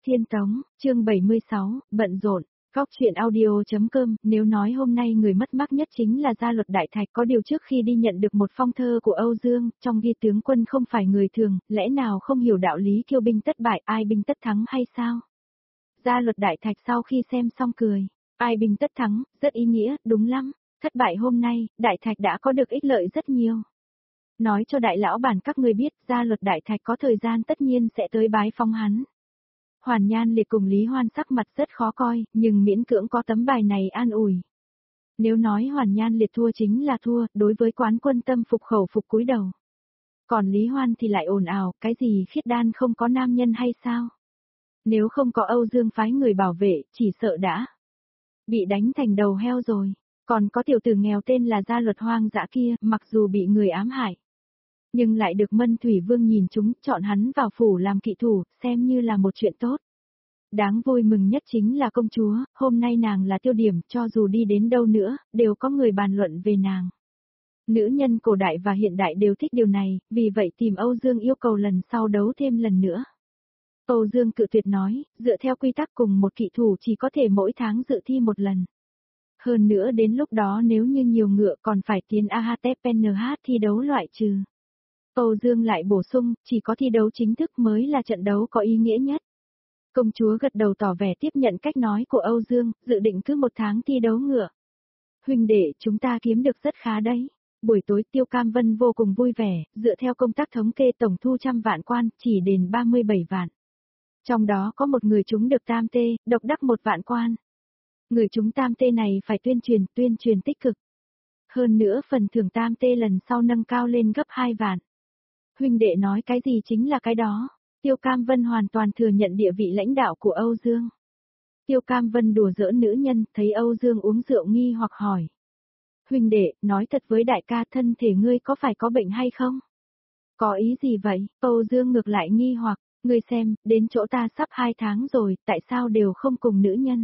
Thiên Tống, chương 76, bận rộn. Góc chuyện audio.com, nếu nói hôm nay người mất mát nhất chính là Gia Luật Đại Thạch, có điều trước khi đi nhận được một phong thơ của Âu Dương, trong ghi tướng quân không phải người thường, lẽ nào không hiểu đạo lý kiêu binh tất bại, ai binh tất thắng hay sao? Gia Luật Đại Thạch sau khi xem xong cười, ai binh tất thắng, rất ý nghĩa, đúng lắm, thất bại hôm nay, Đại Thạch đã có được ích lợi rất nhiều. Nói cho đại lão bản các người biết, Gia Luật Đại Thạch có thời gian tất nhiên sẽ tới bái phong hắn. Hoàn Nhan Liệt cùng Lý Hoan sắc mặt rất khó coi, nhưng miễn cưỡng có tấm bài này an ủi. Nếu nói Hoàn Nhan Liệt thua chính là thua, đối với quán quân tâm phục khẩu phục cúi đầu. Còn Lý Hoan thì lại ồn ào, cái gì khiết đan không có nam nhân hay sao? Nếu không có Âu Dương phái người bảo vệ, chỉ sợ đã bị đánh thành đầu heo rồi. Còn có tiểu tử nghèo tên là Gia Luật hoang dã kia, mặc dù bị người ám hại, nhưng lại được Mân Thủy Vương nhìn chúng, chọn hắn vào phủ làm kỵ thủ, xem như là một chuyện tốt. Đáng vui mừng nhất chính là công chúa, hôm nay nàng là tiêu điểm, cho dù đi đến đâu nữa, đều có người bàn luận về nàng. Nữ nhân cổ đại và hiện đại đều thích điều này, vì vậy tìm Âu Dương yêu cầu lần sau đấu thêm lần nữa. Âu Dương cự tuyệt nói, dựa theo quy tắc cùng một kỵ thủ chỉ có thể mỗi tháng dự thi một lần. Hơn nữa đến lúc đó nếu như nhiều ngựa còn phải tiến AHTPNH thi đấu loại trừ. Âu Dương lại bổ sung, chỉ có thi đấu chính thức mới là trận đấu có ý nghĩa nhất. Công chúa gật đầu tỏ vẻ tiếp nhận cách nói của Âu Dương, dự định cứ một tháng thi đấu ngựa. Huynh đệ, chúng ta kiếm được rất khá đấy. Buổi tối Tiêu Cam Vân vô cùng vui vẻ, dựa theo công tác thống kê tổng thu 100 vạn quan, chỉ đền 37 vạn. Trong đó có một người trúng được tam tê, độc đắc 1 vạn quan. Người trúng tam tê này phải tuyên truyền tích cực. Hơn nữa phần thưởng tam tê lần sau nâng cao lên gấp 2 vạn. Huynh đệ nói cái gì chính là cái đó. Tiêu Cam Vân hoàn toàn thừa nhận địa vị lãnh đạo của Âu Dương. Tiêu Cam Vân đùa giỡn nữ nhân, thấy Âu Dương uống rượu nghi hoặc hỏi. Huynh đệ, nói thật với đại ca, thân thể ngươi có phải có bệnh hay không? Có ý gì vậy? Âu Dương ngược lại nghi hoặc, ngươi xem, đến chỗ ta sắp 2 tháng rồi, tại sao đều không cùng nữ nhân?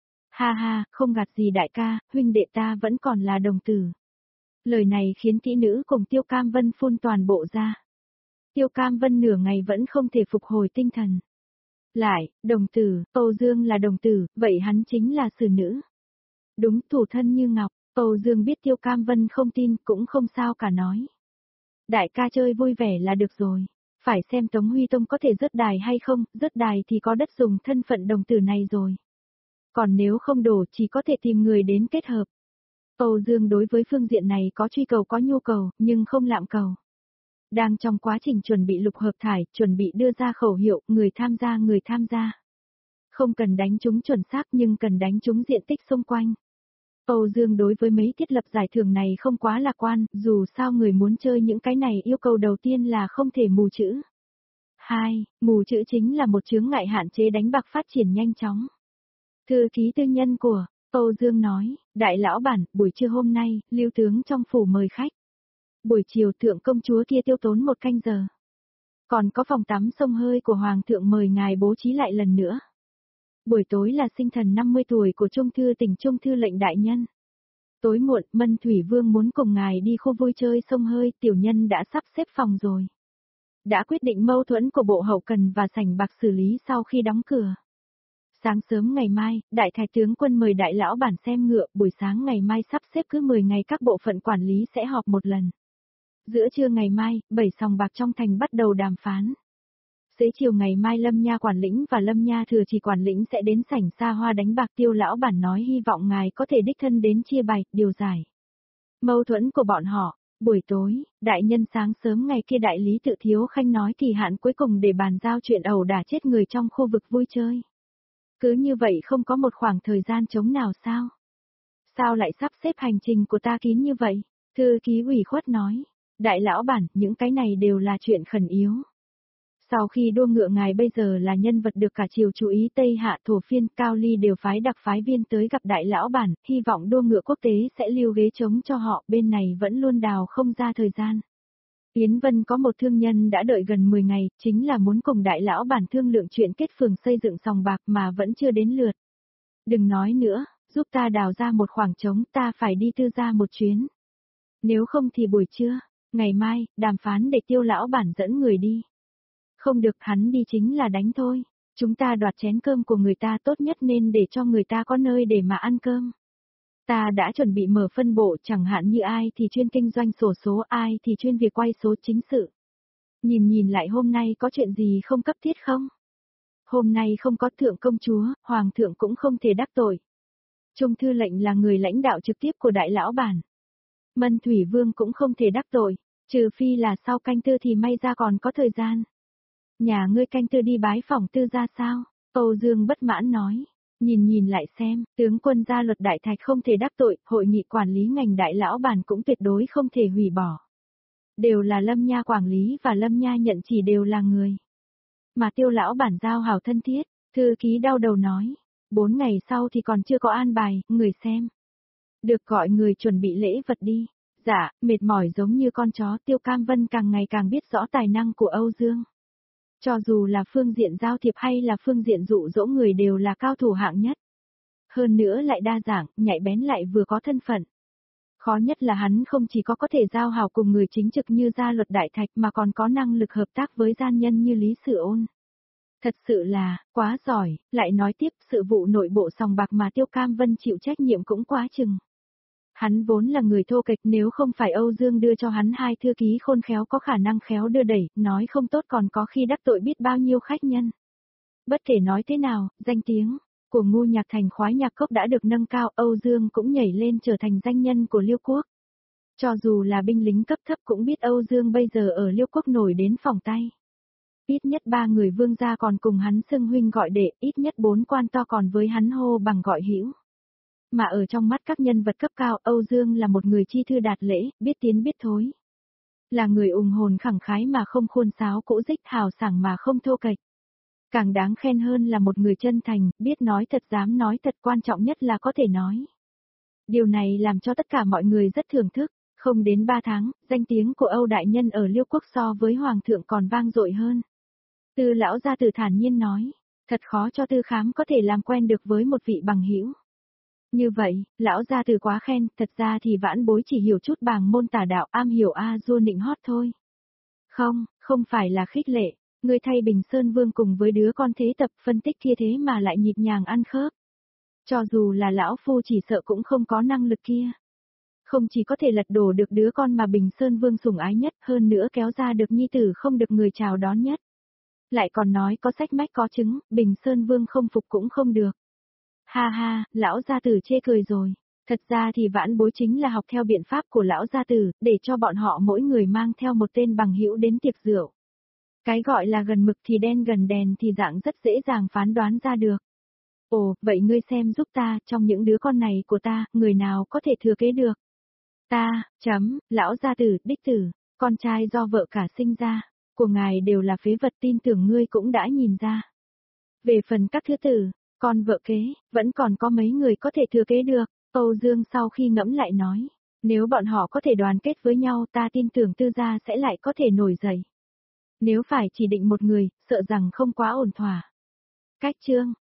Ha ha, không gạt gì đại ca, huynh đệ ta vẫn còn là đồng tử. Lời này khiến kỹ nữ cùng Tiêu Cam Vân phun toàn bộ ra. Tiêu Cam Vân nửa ngày vẫn không thể phục hồi tinh thần. Lại, đồng tử, Âu Dương là đồng tử, vậy hắn chính là xử nữ. Đúng, thủ thân như ngọc, Âu Dương biết Tiêu Cam Vân không tin cũng không sao cả nói. Đại ca chơi vui vẻ là được rồi, phải xem Tống Huy Tông có thể rớt đài hay không, rớt đài thì có đất dùng thân phận đồng tử này rồi. Còn nếu không đổ chỉ có thể tìm người đến kết hợp. Âu Dương đối với phương diện này có truy cầu có nhu cầu, nhưng không lạm cầu. Đang trong quá trình chuẩn bị lục hợp thải, chuẩn bị đưa ra khẩu hiệu, người tham gia. Không cần đánh trúng chuẩn xác nhưng cần đánh trúng diện tích xung quanh. Âu Dương đối với mấy thiết lập giải thưởng này không quá lạc quan, dù sao người muốn chơi những cái này yêu cầu đầu tiên là không thể mù chữ. 2. Mù chữ chính là một chướng ngại hạn chế đánh bạc phát triển nhanh chóng. Thư ký tư nhân của Âu Dương nói, đại lão bản, buổi trưa hôm nay, lưu tướng trong phủ mời khách. Buổi chiều thượng công chúa kia tiêu tốn 1 canh giờ. Còn có phòng tắm sông hơi của hoàng thượng mời ngài bố trí lại lần nữa. Buổi tối là sinh thần 50 tuổi của Trung thư tỉnh Trung thư lệnh đại nhân. Tối muộn, Mân Thủy Vương muốn cùng ngài đi khu vui chơi sông hơi, tiểu nhân đã sắp xếp phòng rồi. Đã quyết định mâu thuẫn của bộ hậu cần và sảnh bạc xử lý sau khi đóng cửa. Sáng sớm ngày mai, đại thái tướng quân mời đại lão bản xem ngựa, buổi sáng ngày mai sắp xếp cứ 10 ngày các bộ phận quản lý sẽ họp một lần. Giữa trưa ngày mai, 7 sòng bạc trong thành bắt đầu đàm phán. Xế chiều ngày mai Lâm Nha quản lĩnh và Lâm Nha thừa chỉ quản lĩnh sẽ đến sảnh xa hoa đánh bạc. Tiêu lão bản nói hy vọng ngài có thể đích thân đến chia bày, điều giải mâu thuẫn của bọn họ. Buổi tối, đại nhân sáng sớm ngày kia đại lý Tự Thiếu Khanh nói kỳ hạn cuối cùng để bàn giao chuyện ẩu đả chết người trong khu vực vui chơi. Cứ như vậy không có một khoảng thời gian trống nào sao? Sao lại sắp xếp hành trình của ta kín như vậy? Thư ký ủy khuất nói. Đại lão bản, những cái này đều là chuyện khẩn yếu. Sau khi đua ngựa ngài bây giờ là nhân vật được cả triều chú ý, Tây Hạ Thổ Phiên, Cao Ly đều phái đặc phái viên tới gặp đại lão bản, hy vọng đua ngựa quốc tế sẽ lưu ghế trống cho họ, bên này vẫn luôn đào không ra thời gian. Yến Vân có một thương nhân đã đợi gần 10 ngày, chính là muốn cùng đại lão bản thương lượng chuyện kết phường xây dựng sòng bạc mà vẫn chưa đến lượt. Đừng nói nữa, giúp ta đào ra một khoảng trống, ta phải đi tư gia một chuyến. Nếu không thì buổi trưa, ngày mai, đàm phán để Tiêu lão bản dẫn người đi. Không được, hắn đi chính là đánh thôi. Chúng ta đoạt chén cơm của người ta tốt nhất nên để cho người ta có nơi để mà ăn cơm. Ta đã chuẩn bị mở phân bộ chẳng hạn như ai thì chuyên kinh doanh xổ số, ai thì chuyên việc quay số chính sự. Nhìn lại hôm nay có chuyện gì không cấp thiết không? Hôm nay không có thượng công chúa, hoàng thượng cũng không thể đắc tội. Trung thư lệnh là người lãnh đạo trực tiếp của đại lão bản. Mân Thủy Vương cũng không thể đắc tội, trừ phi là sau canh tư thì may ra còn có thời gian. Nhà ngươi canh tư đi bái phỏng tư ra sao? Âu Dương bất mãn nói. Nhìn lại xem, tướng quân gia luật đại thạch không thể đắc tội, hội nghị quản lý ngành đại lão bản cũng tuyệt đối không thể hủy bỏ. Đều là Lâm Nha quản lý và Lâm Nha nhận chỉ đều là người. Mà Tiêu lão bản giao hảo thân thiết, thư ký đau đầu nói. 4 ngày sau thì còn chưa có an bài, người xem. Được gọi người chuẩn bị lễ vật đi. Dạ, mệt mỏi giống như con chó. Tiêu Cam Vân càng ngày càng biết rõ tài năng của Âu Dương. Cho dù là phương diện giao thiệp hay là phương diện dụ dỗ người đều là cao thủ hạng nhất. Hơn nữa lại đa dạng, nhạy bén lại vừa có thân phận. Khó nhất là hắn không chỉ có thể giao hảo cùng người chính trực như gia luật đại thạch mà còn có năng lực hợp tác với gian nhân như Lý Sự Ôn. Thật sự là, quá giỏi, lại nói tiếp sự vụ nội bộ sòng bạc mà Tiêu Cam Vân chịu trách nhiệm cũng quá chừng. Hắn vốn là người thô kệch, nếu không phải Âu Dương đưa cho hắn 2 thư ký khôn khéo có khả năng khéo đưa đẩy, nói không tốt còn có khi đắc tội biết bao nhiêu khách nhân. Bất kể nói thế nào, danh tiếng của Ngu Nhạc Thành khoái nhạc cốc đã được nâng cao, Âu Dương cũng nhảy lên trở thành danh nhân của Liêu Quốc. Cho dù là binh lính cấp thấp cũng biết Âu Dương bây giờ ở Liêu Quốc nổi đến phỏng tay. Ít nhất 3 người vương gia còn cùng hắn xưng huynh gọi đệ, ít nhất 4 quan to còn với hắn hô bằng gọi hữu. Mà ở trong mắt các nhân vật cấp cao, Âu Dương là một người chi thư đạt lễ, biết tiến biết thối. Là người ùng hồn khẳng khái mà không khuôn sáo cỗ dích, hào sảng mà không thô kệch. Càng đáng khen hơn là một người chân thành, biết nói thật dám nói thật, quan trọng nhất là có thể nói. Điều này làm cho tất cả mọi người rất thưởng thức. Không đến 3 tháng, danh tiếng của Âu đại nhân ở Liêu Quốc so với hoàng thượng còn vang dội hơn. Tư lão gia tử thản nhiên nói, thật khó cho Tư Khám có thể làm quen được với một vị bằng hữu. Như vậy, lão gia tử quá khen, thật ra thì vãn bối chỉ hiểu chút bàng môn tả đạo, am hiểu du nịnh hót thôi. Không phải là khích lệ, ngươi thay Bình Sơn Vương cùng với đứa con thế tập phân tích kia thế mà lại nhịp nhàng ăn khớp. Cho dù là lão phu chỉ sợ cũng không có năng lực kia. Không chỉ có thể lật đổ được đứa con mà Bình Sơn Vương sủng ái nhất, hơn nữa kéo ra được nhi tử không được người chào đón nhất. Lại còn nói có sách mách có chứng, Bình Sơn Vương không phục cũng không được. Ha ha, lão gia tử chê cười rồi. Thật ra thì vãn bối chính là học theo biện pháp của lão gia tử, để cho bọn họ mỗi người mang theo một tên bằng hữu đến tiệc rượu. Cái gọi là gần mực thì đen gần đèn thì dạng rất dễ dàng phán đoán ra được. Ồ, vậy ngươi xem giúp ta, trong những đứa con này của ta, người nào có thể thừa kế được? Ta, lão gia tử, đích tử, con trai do vợ cả sinh ra, của ngài đều là phế vật, tin tưởng ngươi cũng đã nhìn ra. Về phần các thứ tử, con vợ kế, vẫn còn có mấy người có thể thừa kế được. Âu Dương sau khi ngẫm lại nói, nếu bọn họ có thể đoàn kết với nhau ta tin tưởng Tư gia sẽ lại có thể nổi dậy. Nếu phải chỉ định một người, sợ rằng không quá ổn thỏa. Cách chương